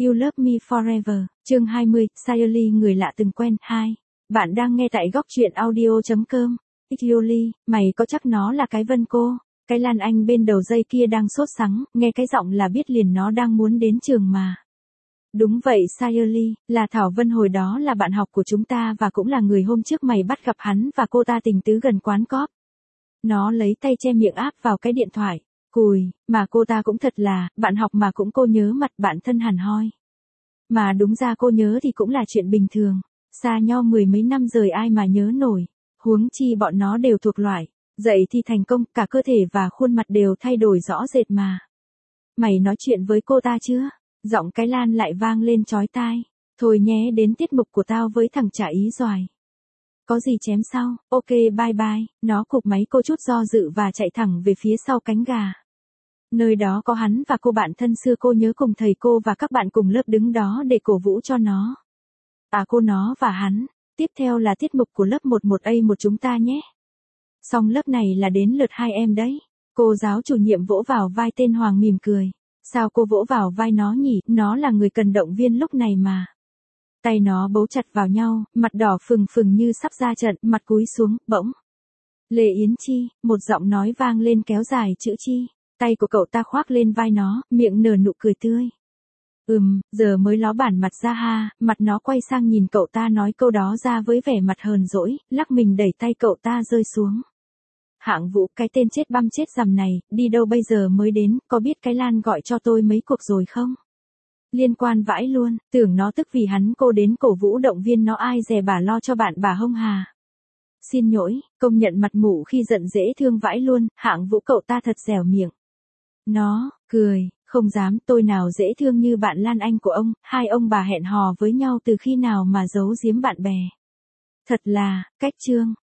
You Love Me Forever, chương 20, Sayoli người lạ từng quen, 2. Bạn đang nghe tại góc truyện audio.com. Yoli, mày có chắc nó là cái Vân cô? Cái Lan Anh bên đầu dây kia đang sốt sắng, nghe cái giọng là biết liền nó đang muốn đến trường mà. Đúng vậy Sayoli, là Thảo Vân hồi đó là bạn học của chúng ta và cũng là người hôm trước mày bắt gặp hắn và cô ta tình tứ gần quán cóp. Nó lấy tay che miệng áp vào cái điện thoại. Cùi, mà cô ta cũng thật là, bạn học mà cũng cô nhớ mặt bạn thân hẳn hoi. Mà đúng ra cô nhớ thì cũng là chuyện bình thường. Xa nhau mười mấy năm rồi ai mà nhớ nổi. Huống chi bọn nó đều thuộc loại. Dậy thì thành công, cả cơ thể và khuôn mặt đều thay đổi rõ rệt mà. Mày nói chuyện với cô ta chưa? Giọng cái Lan lại vang lên chói tai. Thôi nhé, đến tiết mục của tao với thằng trả ý doài. Có gì chém sau, ok bye bye, nó cụp máy cô chút do dự và chạy thẳng về phía sau cánh gà. Nơi đó có hắn và cô bạn thân xưa cô nhớ cùng thầy cô và các bạn cùng lớp đứng đó để cổ vũ cho nó. À cô nó và hắn, tiếp theo là tiết mục của lớp 11A1 chúng ta nhé. Xong lớp này là đến lượt hai em đấy. Cô giáo chủ nhiệm vỗ vào vai tên Hoàng mỉm cười. Sao cô vỗ vào vai nó nhỉ, nó là người cần động viên lúc này mà. Tay nó bấu chặt vào nhau, mặt đỏ phừng phừng như sắp ra trận, mặt cúi xuống, bỗng. Lê Yến Chi, một giọng nói vang lên kéo dài chữ Chi. Tay của cậu ta khoác lên vai nó, miệng nở nụ cười tươi. Giờ mới ló bản mặt ra ha, mặt nó quay sang nhìn cậu ta nói câu đó ra với vẻ mặt hờn dỗi, lắc mình đẩy tay cậu ta rơi xuống. Hạng Vũ, cái tên chết băm chết rằm này, đi đâu bây giờ mới đến, có biết cái Lan gọi cho tôi mấy cuộc rồi không? Liên quan vãi luôn, tưởng nó tức vì hắn cô đến cổ vũ động viên nó ai dè bà lo cho bạn bà hông hà. Xin lỗi, công nhận mặt mụ khi giận dễ thương vãi luôn, Hạng Vũ cậu ta thật dẻo miệng. Nó, cười, không dám tôi nào dễ thương như bạn Lan Anh của ông, hai ông bà hẹn hò với nhau từ khi nào mà giấu giếm bạn bè. Thật là, cách trương,